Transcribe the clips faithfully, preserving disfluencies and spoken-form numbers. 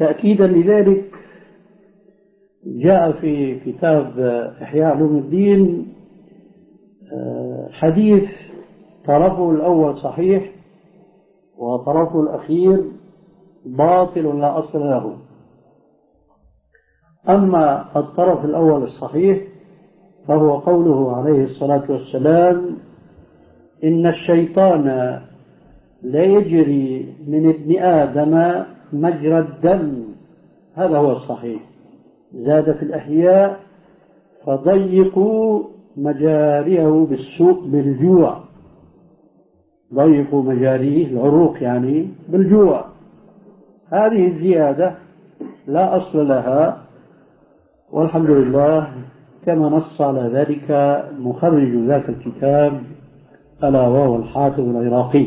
تأكيدا لذلك جاء في كتاب إحياء علوم الدين حديث طرفه الأول صحيح وطرفه الأخير باطل لا أصل له. أما الطرف الأول الصحيح فهو قوله عليه الصلاة والسلام: إن الشيطان لا يجري من ابن آدم مجرى الدم. هذا هو الصحيح. زاد في الأحياء: فضيقوا مجاريه بالسوء بالجوع. ضيقوا مجاريه العروق يعني بالجوع. هذه الزيادة لا أصل لها، والحمد لله كما نص على ذلك مخرج ذاك الكتاب ألا وهو الحافظ العراقي.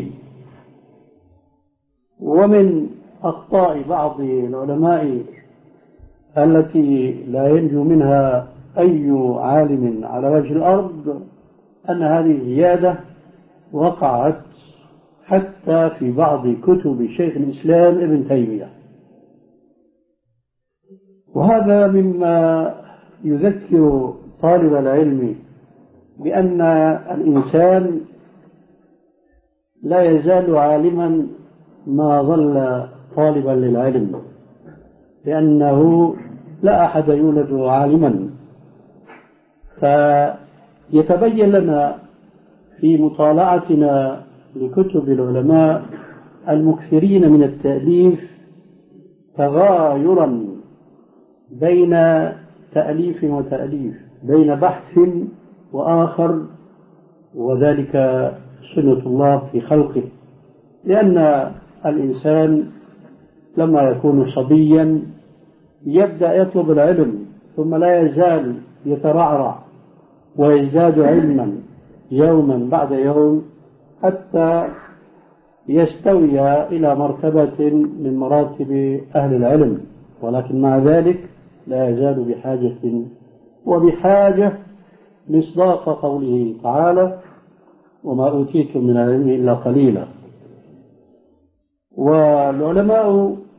ومن أخطاء بعض العلماء التي لا ينجو منها أي عالم على وجه الأرض أن هذه الزيادة وقعت حتى في بعض كتب شيخ الإسلام ابن تيمية، وهذا مما يذكر طالب العلم بأن الإنسان لا يزال عالما ما ظل طالبا للعلم، لأنه لا أحد يولد عالما. فيتبين لنا في مطالعتنا لكتب العلماء المكثرين من التأليف تغايرا بين تأليف وتأليف، بين بحث وآخر، وذلك سنة الله في خلقه. لأن الإنسان لما يكون صبيا يبدأ يطلب العلم، ثم لا يزال يترعرع ويزداد علما يوما بعد يوم حتى يستوي إلى مرتبة من مراتب أهل العلم، ولكن مع ذلك لا يزال بحاجة وبحاجة مصداق قوله تعالى: وما أوتيتم من العلم إلا قليلا. والعلماء